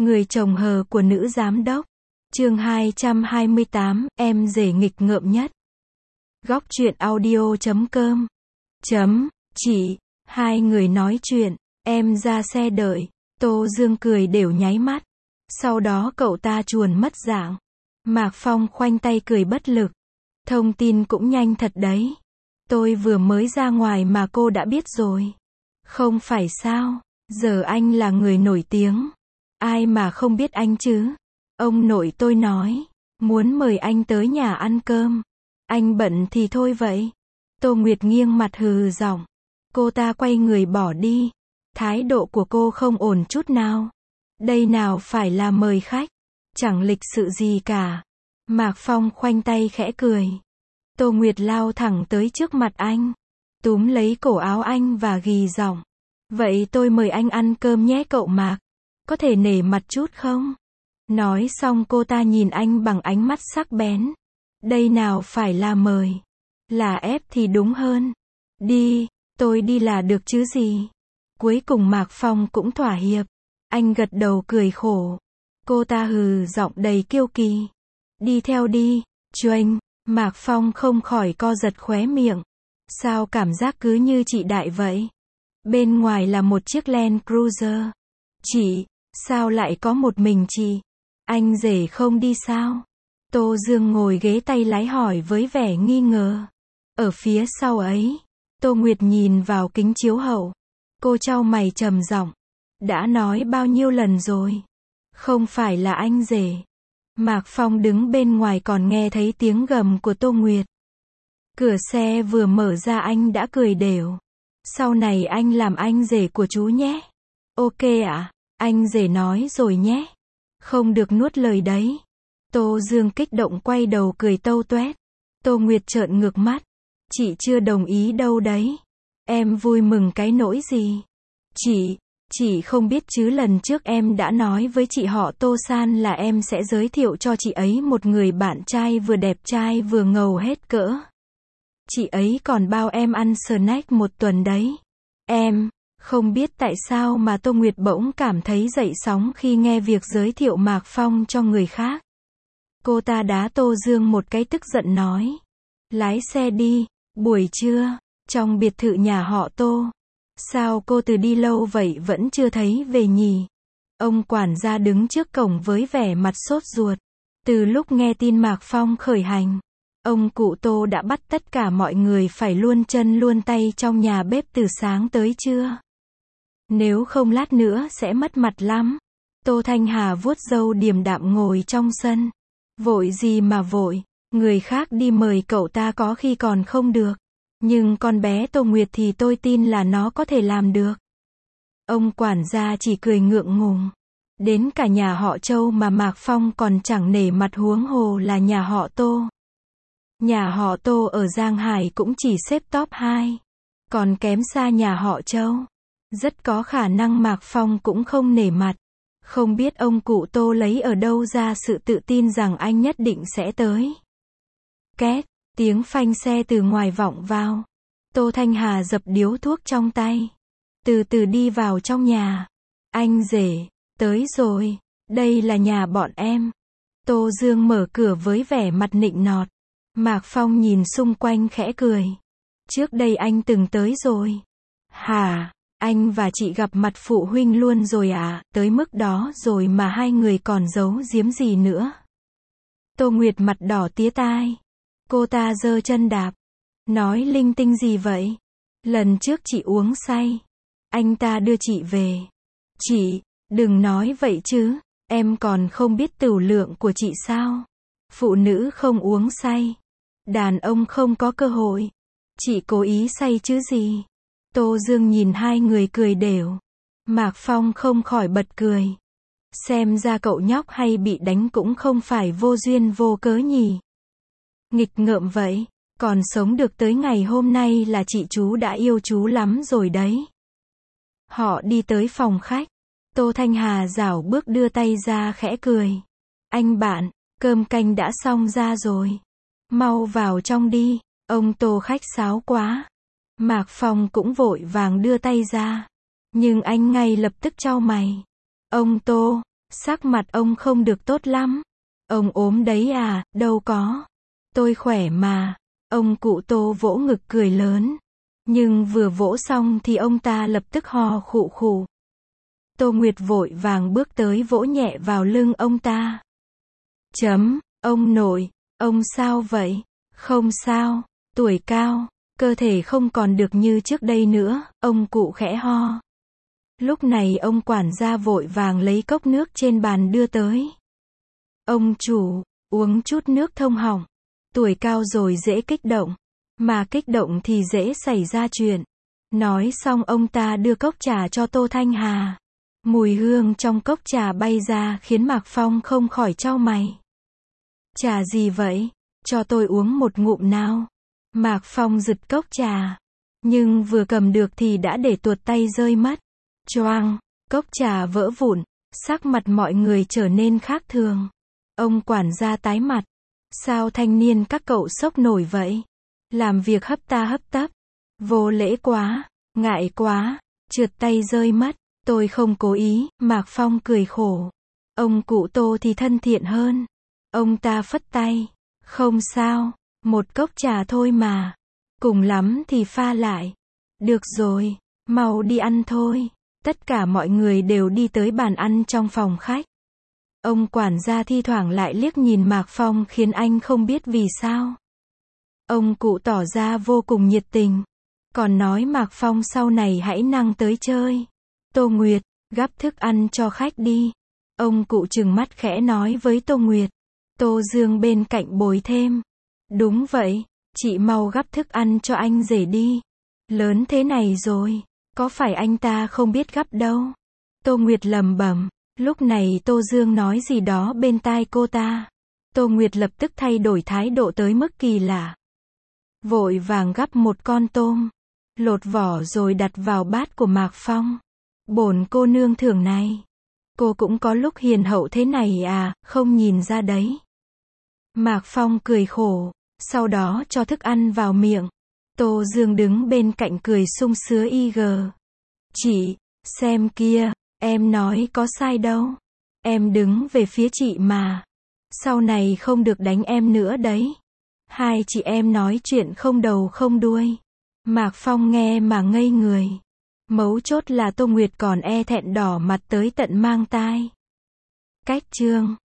Người chồng hờ của nữ giám đốc. Chương 228, em rể nghịch ngợm nhất. Góc truyện audio.com. Chị, hai người nói chuyện, em ra xe đợi. Tô Dương cười đều nháy mắt. Sau đó cậu ta chuồn mất dạng. Mạc Phong khoanh tay cười bất lực. Thông tin cũng nhanh thật đấy. Tôi vừa mới ra ngoài mà cô đã biết rồi. Không phải sao, giờ anh là người nổi tiếng. Ai mà không biết anh chứ? Ông nội tôi nói, muốn mời anh tới nhà ăn cơm. Anh bận thì thôi vậy. Tô Nguyệt nghiêng mặt hừ giọng. Cô ta quay người bỏ đi. Thái độ của cô không ổn chút nào. Đây nào phải là mời khách. Chẳng lịch sự gì cả. Mạc Phong khoanh tay khẽ cười. Tô Nguyệt lao thẳng tới trước mặt anh. Túm lấy cổ áo anh và gì giọng. Vậy tôi mời anh ăn cơm nhé cậu Mạc. Có thể nể mặt chút không? Nói xong cô ta nhìn anh bằng ánh mắt sắc bén. Đây nào phải là mời. Là ép thì đúng hơn. Đi, tôi đi là được chứ gì. Cuối cùng Mạc Phong cũng thỏa hiệp. Anh gật đầu cười khổ. Cô ta hừ giọng đầy kiêu kỳ. Đi theo đi, Chuênh. Mạc Phong không khỏi co giật khóe miệng. Sao cảm giác cứ như chị đại vậy? Bên ngoài là một chiếc Land Cruiser. Chị, sao lại có một mình chị? Anh rể không đi sao? Tô Dương ngồi ghế tay lái hỏi với vẻ nghi ngờ. Ở phía sau ấy, Tô Nguyệt nhìn vào kính chiếu hậu. Cô chau mày trầm giọng. Đã nói bao nhiêu lần rồi? Không phải là anh rể. Mạc Phong đứng bên ngoài còn nghe thấy tiếng gầm của Tô Nguyệt. Cửa xe vừa mở ra anh đã cười đều. Sau này anh làm anh rể của chú nhé. Ok ạ, anh rể nói rồi nhé. Không được nuốt lời đấy. Tô Dương kích động quay đầu cười tâu toét. Tô Nguyệt trợn ngược mắt. Chị chưa đồng ý đâu đấy. Em vui mừng cái nỗi gì? Chị không biết chứ lần trước em đã nói với chị họ Tô San là em sẽ giới thiệu cho chị ấy một người bạn trai vừa đẹp trai vừa ngầu hết cỡ. Chị ấy còn bao em ăn snack một tuần đấy. Em, không biết tại sao mà Tô Nguyệt bỗng cảm thấy dậy sóng khi nghe việc giới thiệu Mạc Phong cho người khác. Cô ta đá Tô Dương một cái tức giận nói. Lái xe đi, buổi trưa, trong biệt thự nhà họ Tô. Sao cô từ đi lâu vậy vẫn chưa thấy về nhỉ? Ông quản gia đứng trước cổng với vẻ mặt sốt ruột. Từ lúc nghe tin Mạc Phong khởi hành, ông cụ Tô đã bắt tất cả mọi người phải luôn chân luôn tay trong nhà bếp từ sáng tới trưa. Nếu không lát nữa sẽ mất mặt lắm. Tô Thanh Hà vuốt râu điềm đạm ngồi trong sân. Vội gì mà vội, người khác đi mời cậu ta có khi còn không được. Nhưng con bé Tô Nguyệt thì tôi tin là nó có thể làm được. Ông quản gia chỉ cười ngượng ngùng. Đến cả nhà họ Châu mà Mạc Phong còn chẳng nể mặt huống hồ là nhà họ Tô. Nhà họ Tô ở Giang Hải cũng chỉ xếp top 2. Còn kém xa nhà họ Châu. Rất có khả năng Mạc Phong cũng không nể mặt. Không biết ông cụ Tô lấy ở đâu ra sự tự tin rằng anh nhất định sẽ tới. Két, tiếng phanh xe từ ngoài vọng vào. Tô Thanh Hà dập điếu thuốc trong tay. Từ từ đi vào trong nhà. Anh rể, tới rồi, đây là nhà bọn em. Tô Dương mở cửa với vẻ mặt nịnh nọt. Mạc Phong nhìn xung quanh khẽ cười. Trước đây anh từng tới rồi. Hả, anh và chị gặp mặt phụ huynh luôn rồi à, tới mức đó rồi mà hai người còn giấu giếm gì nữa. Tô Nguyệt mặt đỏ tía tai. Cô ta giơ chân đạp. Nói linh tinh gì vậy? Lần trước chị uống say. Anh ta đưa chị về. Chị, đừng nói vậy chứ. Em còn không biết tửu lượng của chị sao? Phụ nữ không uống say. Đàn ông không có cơ hội. Chị cố ý say chứ gì? Tô Dương nhìn hai người cười đều. Mạc Phong không khỏi bật cười. Xem ra cậu nhóc hay bị đánh cũng không phải vô duyên vô cớ nhỉ. Nghịch ngợm vậy, còn sống được tới ngày hôm nay là chị chú đã yêu chú lắm rồi đấy. Họ đi tới phòng khách. Tô Thanh Hà rảo bước đưa tay ra khẽ cười. Anh bạn, cơm canh đã xong ra rồi. Mau vào trong đi, ông Tô khách sáo quá. Mạc Phong cũng vội vàng đưa tay ra. Nhưng anh ngay lập tức chau mày. Ông Tô, Sắc mặt ông không được tốt lắm. Ông ốm đấy à, đâu có. Tôi khỏe mà. Ông cụ Tô vỗ ngực cười lớn. Nhưng vừa vỗ xong thì ông ta lập tức ho khụ khụ. Tô Nguyệt vội vàng bước tới vỗ nhẹ vào lưng ông ta. Ông nội, ông sao vậy? Không sao, tuổi cao, cơ thể không còn được như trước đây nữa, ông cụ khẽ ho. Lúc này ông quản gia vội vàng lấy cốc nước trên bàn đưa tới. Ông chủ, uống chút nước thông họng. Tuổi cao rồi dễ kích động. Mà kích động thì dễ xảy ra chuyện. Nói xong ông ta đưa cốc trà cho Tô Thanh Hà. Mùi hương trong cốc trà bay ra khiến Mạc Phong không khỏi chau mày. Trà gì vậy? Cho tôi uống một ngụm nào. Mạc Phong giật cốc trà. Nhưng vừa cầm được thì đã để tuột tay rơi mất. Choang, cốc trà vỡ vụn. Sắc mặt mọi người trở nên khác thường. Ông quản gia tái mặt. Sao thanh niên các cậu sốc nổi vậy? Làm việc hấp ta hấp tấp. Vô lễ quá, ngại quá, trượt tay rơi mất. Tôi không cố ý, Mạc Phong cười khổ. Ông cụ Tô thì thân thiện hơn. Ông ta phất tay. Không sao, một cốc trà thôi mà. Cùng lắm thì pha lại. Được rồi, mau đi ăn thôi. Tất cả mọi người đều đi tới bàn ăn trong phòng khách. Ông quản gia thi thoảng lại liếc nhìn Mạc Phong khiến anh không biết vì sao. Ông cụ tỏ ra vô cùng nhiệt tình. Còn nói Mạc Phong sau này hãy năng tới chơi. Tô Nguyệt, gắp thức ăn cho khách đi. Ông cụ trừng mắt khẽ nói với Tô Nguyệt. Tô Dương bên cạnh bồi thêm. Đúng vậy, chị mau gắp thức ăn cho anh rể đi. Lớn thế này rồi, có phải anh ta không biết gắp đâu. Tô Nguyệt lẩm bẩm. Lúc này Tô Dương nói gì đó bên tai cô ta. Tô Nguyệt lập tức thay đổi thái độ tới mức kỳ lạ. Vội vàng gắp một con tôm. Lột vỏ rồi đặt vào bát của Mạc Phong. Bổn cô nương thưởng này. Cô cũng có lúc hiền hậu thế này à, không nhìn ra đấy. Mạc Phong cười khổ. Sau đó cho thức ăn vào miệng. Tô Dương đứng bên cạnh cười sung sướng Chị, xem kia. Em nói có sai đâu. Em đứng về phía chị mà. Sau này không được đánh em nữa đấy. Hai chị em nói chuyện không đầu không đuôi. Mạc Phong nghe mà ngây người. Mấu chốt là Tô Nguyệt còn e thẹn đỏ mặt tới tận mang tai. Cách chương